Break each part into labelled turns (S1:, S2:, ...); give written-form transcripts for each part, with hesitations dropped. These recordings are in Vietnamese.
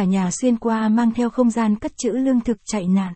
S1: cả nhà xuyên qua mang theo không gian cất trữ lương thực chạy nạn.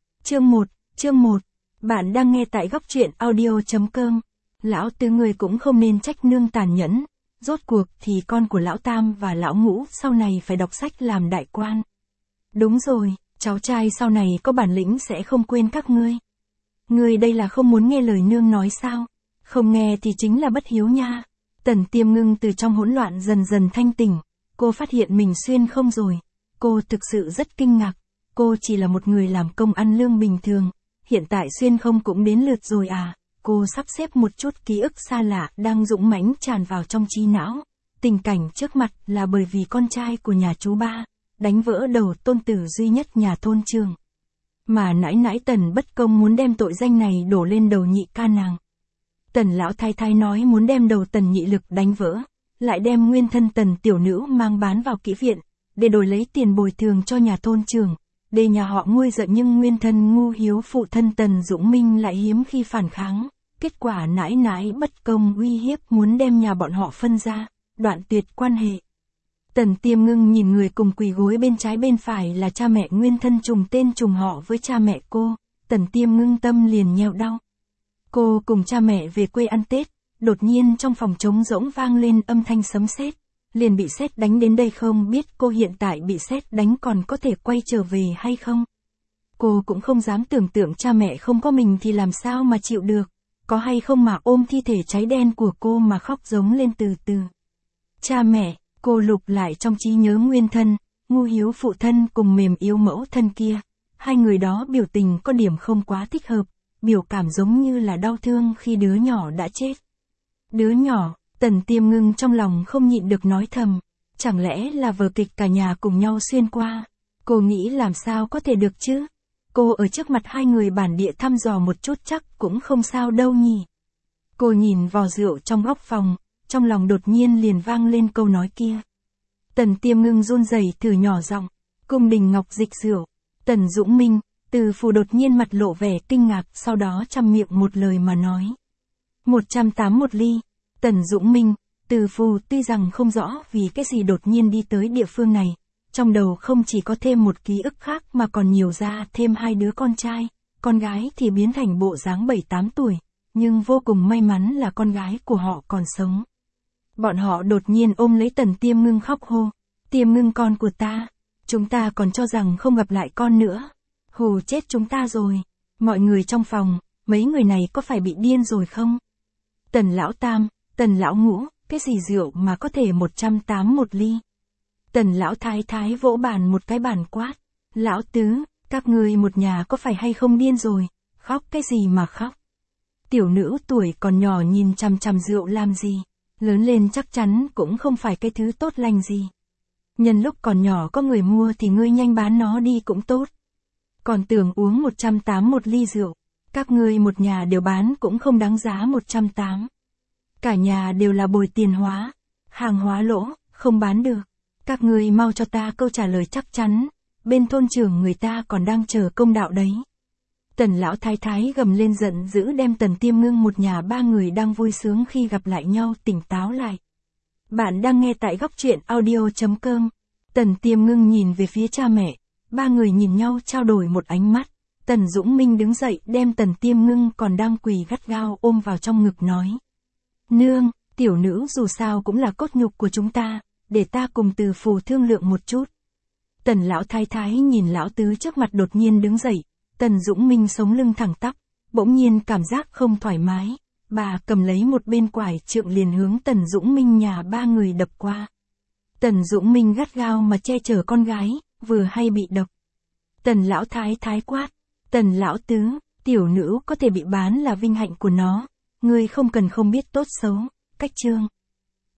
S1: Chương 1, bạn đang nghe tại góc truyện audio.com. Lão Tứ người cũng không nên trách nương tàn nhẫn, rốt cuộc thì con của lão Tam và lão Ngũ sau này phải đọc sách làm đại quan. Đúng rồi, cháu trai sau này có bản lĩnh sẽ không quên các ngươi. Ngươi đây là không muốn nghe lời nương nói sao? Không nghe thì chính là bất hiếu nha. Tần Tiêm Ngưng từ trong hỗn loạn dần dần thanh tỉnh, cô phát hiện mình xuyên không rồi. Cô thực sự rất kinh ngạc, cô chỉ là một người làm công ăn lương bình thường, hiện tại xuyên không cũng đến lượt rồi à? Cô sắp xếp một chút ký ức xa lạ đang dũng mãnh tràn vào trong trí não. Tình cảnh trước mặt là bởi vì con trai của nhà chú Ba đánh vỡ đầu tôn tử duy nhất nhà thôn Trường. Mà nãi nãi Tần Bất Công muốn đem tội danh này đổ lên đầu nhị ca nàng. Tần lão thái thái nói muốn đem đầu Tần Nhị Lực đánh vỡ, lại đem nguyên thân Tần tiểu nữ mang bán vào kỹ viện, để đổi lấy tiền bồi thường cho nhà thôn Trường. Để nhà họ nguôi giận nhưng nguyên thân ngu hiếu phụ thân Tần Dũng Minh lại hiếm khi phản kháng. Kết quả nãi nãi Bất Công uy hiếp muốn đem nhà bọn họ phân ra, đoạn tuyệt quan hệ. Tần Tiêm Ngưng nhìn người cùng quỳ gối bên trái bên phải là cha mẹ nguyên thân trùng tên trùng họ với cha mẹ cô, Tần Tiêm Ngưng tâm liền nheo đau. Cô cùng cha mẹ về quê ăn Tết, đột nhiên trong phòng trống rỗng vang lên âm thanh sấm sét, liền bị sét đánh đến đây, không biết cô hiện tại bị sét đánh còn có thể quay trở về hay không. Cô cũng không dám tưởng tượng cha mẹ không có mình thì làm sao mà chịu được, có hay không mà ôm thi thể cháy đen của cô mà khóc giống lên từ từ. Cha mẹ, cô lục lại trong trí nhớ nguyên thân, ngu hiếu phụ thân cùng mềm yếu mẫu thân kia, hai người đó biểu tình có điểm không quá thích hợp, biểu cảm giống như là đau thương khi đứa nhỏ đã chết. Đứa nhỏ, Tần Tiêm Ngưng trong lòng không nhịn được nói thầm, chẳng lẽ là vở kịch cả nhà cùng nhau xuyên qua. Cô nghĩ làm sao có thể được chứ? Cô ở trước mặt hai người bản địa thăm dò một chút chắc cũng không sao đâu nhỉ. Cô nhìn vò rượu trong góc phòng, trong lòng đột nhiên liền vang lên câu nói kia. Tần Tiêm Ngưng run rẩy thử nhỏ giọng, cung đình ngọc dịch rượu. Tần Dũng Minh, Từ Phù đột nhiên mặt lộ vẻ kinh ngạc, sau đó chăm miệng một lời mà nói. 180 một ly. Tần Dũng Minh, Từ Phù tuy rằng không rõ vì cái gì đột nhiên đi tới địa phương này, trong đầu không chỉ có thêm một ký ức khác mà còn nhiều ra thêm hai đứa con trai, con gái thì biến thành bộ dáng 7-8 tuổi, nhưng vô cùng may mắn là con gái của họ còn sống. Bọn họ đột nhiên ôm lấy Tần Tiêm Ngưng khóc hô, Tiêm Ngưng con của ta, chúng ta còn cho rằng không gặp lại con nữa, hù chết chúng ta rồi. Mọi người trong phòng, mấy người này có phải bị điên rồi không? Tần lão Tam, Tần lão Ngũ, cái gì rượu mà có thể 180 một ly? Tần lão thái thái vỗ bàn một cái bàn quát, lão Tứ, các ngươi một nhà có phải hay không điên rồi, khóc cái gì mà khóc? Tiểu nữ tuổi còn nhỏ nhìn chằm chằm rượu làm gì, lớn lên chắc chắn cũng không phải cái thứ tốt lành gì. Nhân lúc còn nhỏ có người mua thì ngươi nhanh bán nó đi cũng tốt. Còn tưởng uống 180 một ly rượu, các ngươi một nhà đều bán cũng không đáng giá 180. Cả nhà đều là bồi tiền hóa, hàng hóa lỗ, không bán được. Các ngươi mau cho ta câu trả lời chắc chắn, bên thôn trưởng người ta còn đang chờ công đạo đấy. Tần lão thái thái gầm lên giận dữ đem Tần Tiêm Ngưng một nhà ba người đang vui sướng khi gặp lại nhau tỉnh táo lại. Bạn đang nghe tại góc truyện audio.com. Tần Tiêm Ngưng nhìn về phía cha mẹ, ba người nhìn nhau trao đổi một ánh mắt. Tần Dũng Minh đứng dậy đem Tần Tiêm Ngưng còn đang quỳ gắt gao ôm vào trong ngực nói. Nương, tiểu nữ dù sao cũng là cốt nhục của chúng ta, để ta cùng Từ Phù thương lượng một chút. Tần lão thái thái nhìn lão Tứ trước mặt đột nhiên đứng dậy, Tần Dũng Minh sống lưng thẳng tắp, bỗng nhiên cảm giác không thoải mái, bà cầm lấy một bên quải trượng liền hướng Tần Dũng Minh nhà ba người đập qua. Tần Dũng Minh gắt gao mà che chở con gái, vừa hay bị độc. Tần lão thái thái quát, Tần lão Tứ, tiểu nữ có thể bị bán là vinh hạnh của nó, ngươi không cần không biết tốt xấu, cách chương.